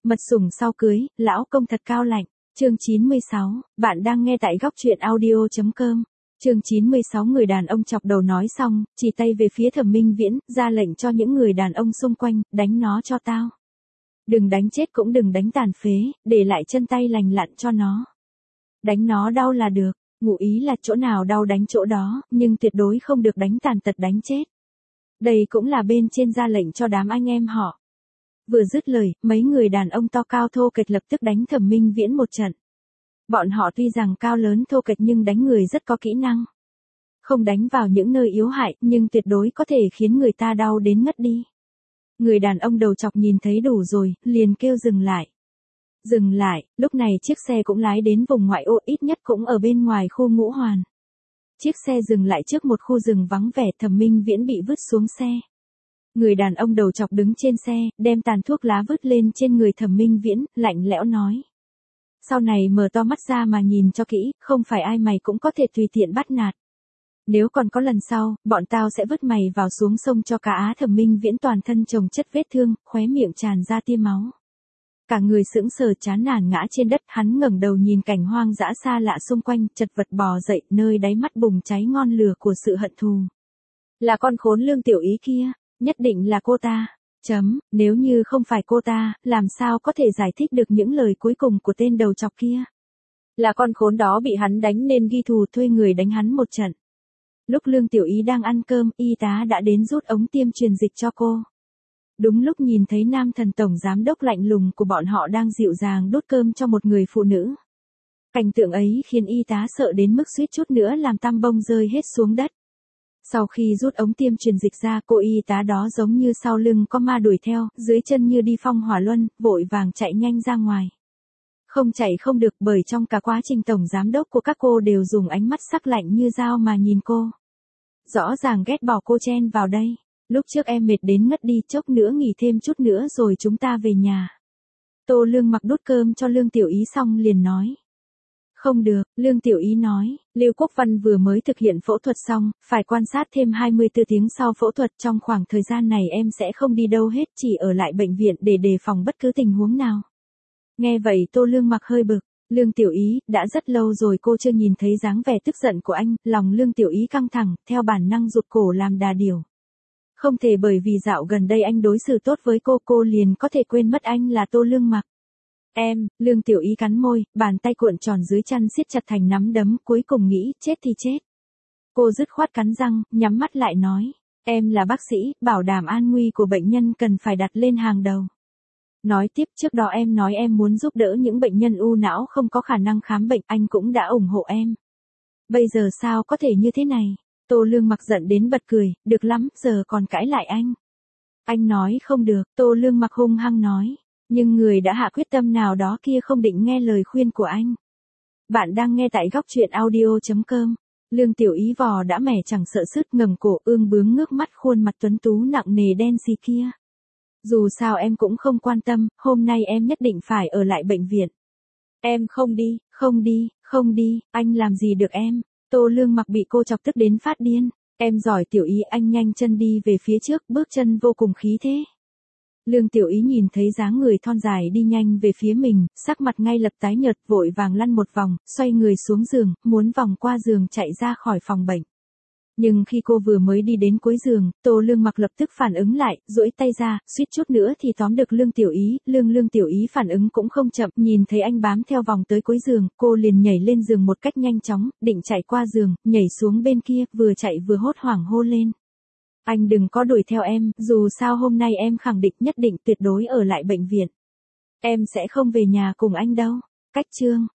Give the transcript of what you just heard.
Mật sủng sau cưới, lão công thật cao lạnh. Chương 96, bạn đang nghe tại góc truyện audio.com. Chương 96 người đàn ông chọc đầu nói xong, chỉ tay về phía Thẩm Minh Viễn, ra lệnh cho những người đàn ông xung quanh, đánh nó cho tao. Đừng đánh chết cũng đừng đánh tàn phế, để lại chân tay lành lặn cho nó. Đánh nó đau là được, ngụ ý là chỗ nào đau đánh chỗ đó, nhưng tuyệt đối không được đánh tàn tật đánh chết. Đây cũng là bên trên ra lệnh cho đám anh em họ. Vừa dứt lời, mấy người đàn ông to cao thô kệch lập tức đánh Thẩm Minh Viễn một trận. Bọn họ tuy rằng cao lớn thô kệch nhưng đánh người rất có kỹ năng. Không đánh vào những nơi yếu hại, nhưng tuyệt đối có thể khiến người ta đau đến ngất đi. Người đàn ông đầu chọc nhìn thấy đủ rồi, liền kêu dừng lại. Dừng lại, lúc này chiếc xe cũng lái đến vùng ngoại ô, ít nhất cũng ở bên ngoài khu Ngũ Hoàn. Chiếc xe dừng lại trước một khu rừng vắng vẻ, Thẩm Minh Viễn bị vứt xuống xe. Người đàn ông đầu chọc đứng trên xe, đem tàn thuốc lá vứt lên trên người Thẩm Minh Viễn, lạnh lẽo nói. Sau này mở to mắt ra mà nhìn cho kỹ, không phải ai mày cũng có thể tùy tiện bắt nạt. Nếu còn có lần sau, bọn tao sẽ vứt mày vào xuống sông cho cả á. Thẩm Minh Viễn toàn thân chồng chất vết thương, khóe miệng tràn ra tia máu. Cả người sững sờ chán nản ngã trên đất, hắn ngẩng đầu nhìn cảnh hoang dã xa lạ xung quanh, chật vật bò dậy, nơi đáy mắt bùng cháy ngọn lửa của sự hận thù. Là con khốn Lương Tiểu Ý kia, nhất định là cô ta. Nếu như không phải cô ta, làm sao có thể giải thích được những lời cuối cùng của tên đầu chọc kia. Là con khốn đó bị hắn đánh nên ghi thù thuê người đánh hắn một trận. Lúc Lương Tiểu Ý đang ăn cơm, y tá đã đến rút ống tiêm truyền dịch cho cô. Đúng lúc nhìn thấy nam thần tổng giám đốc lạnh lùng của bọn họ đang dịu dàng đút cơm cho một người phụ nữ. Cảnh tượng ấy khiến y tá sợ đến mức suýt chút nữa làm tăm bông rơi hết xuống đất. Sau khi rút ống tiêm truyền dịch ra, cô y tá đó giống như sau lưng có ma đuổi theo, dưới chân như đi phong hỏa luân, vội vàng chạy nhanh ra ngoài. Không chạy không được, bởi trong cả quá trình tổng giám đốc của các cô đều dùng ánh mắt sắc lạnh như dao mà nhìn cô. Rõ ràng ghét bỏ cô chen vào đây. Lúc trước em mệt đến ngất đi, chốc nữa nghỉ thêm chút nữa rồi chúng ta về nhà. Tô Lương Mặc đút cơm cho Lương Tiểu Ý xong liền nói. Không được, Lương Tiểu Ý nói, Lưu Quốc Văn vừa mới thực hiện phẫu thuật xong, phải quan sát thêm 24 tiếng sau phẫu thuật. Trong khoảng thời gian này em sẽ không đi đâu hết, chỉ ở lại bệnh viện để đề phòng bất cứ tình huống nào. Nghe vậy Tô Lương Mặc hơi bực. Lương Tiểu Ý, đã rất lâu rồi cô chưa nhìn thấy dáng vẻ tức giận của anh, lòng Lương Tiểu Ý căng thẳng, theo bản năng rụt cổ làm đà điểu. Không thể bởi vì dạo gần đây anh đối xử tốt với cô liền có thể quên mất anh là Tô Lương Mặc. Em, Lương Tiểu Ý cắn môi, bàn tay cuộn tròn dưới chăn siết chặt thành nắm đấm, cuối cùng nghĩ, chết thì chết. Cô dứt khoát cắn răng, nhắm mắt lại nói, em là bác sĩ, bảo đảm an nguy của bệnh nhân cần phải đặt lên hàng đầu. Nói tiếp, trước đó em nói em muốn giúp đỡ những bệnh nhân u não không có khả năng khám bệnh, anh cũng đã ủng hộ em. Bây giờ sao có thể như thế này? Tô Lương Mặc giận đến bật cười, được lắm, giờ còn cãi lại anh. Anh nói không được, Tô Lương Mặc hung hăng nói. Nhưng người đã hạ quyết tâm nào đó kia không định nghe lời khuyên của anh. Bạn đang nghe tại góc truyện audio.com. Lương Tiểu Ý vò đã mẻ chẳng sợ sứt, ngẩng cổ ương bướng ngước mắt khuôn mặt tuấn tú nặng nề đen xì kia. Dù sao em cũng không quan tâm, hôm nay em nhất định phải ở lại bệnh viện. Em không đi, không đi, không đi, anh làm gì được em. Tô Lương Mặc bị cô chọc tức đến phát điên. Em giỏi Tiểu Ý, anh nhanh chân đi về phía trước, bước chân vô cùng khí thế. Lương Tiểu Ý nhìn thấy dáng người thon dài đi nhanh về phía mình, sắc mặt ngay lập tái nhợt, vội vàng lăn một vòng, xoay người xuống giường, muốn vòng qua giường chạy ra khỏi phòng bệnh. Nhưng khi cô vừa mới đi đến cuối giường, Tô Lương Mặc lập tức phản ứng lại, duỗi tay ra, suýt chút nữa thì tóm được Lương Tiểu Ý. Lương Tiểu Ý phản ứng cũng không chậm, nhìn thấy anh bám theo vòng tới cuối giường, cô liền nhảy lên giường một cách nhanh chóng, định chạy qua giường, nhảy xuống bên kia, vừa chạy vừa hốt hoảng hô lên. Anh đừng có đuổi theo em, dù sao hôm nay em khẳng định nhất định tuyệt đối ở lại bệnh viện. Em sẽ không về nhà cùng anh đâu. Cách chương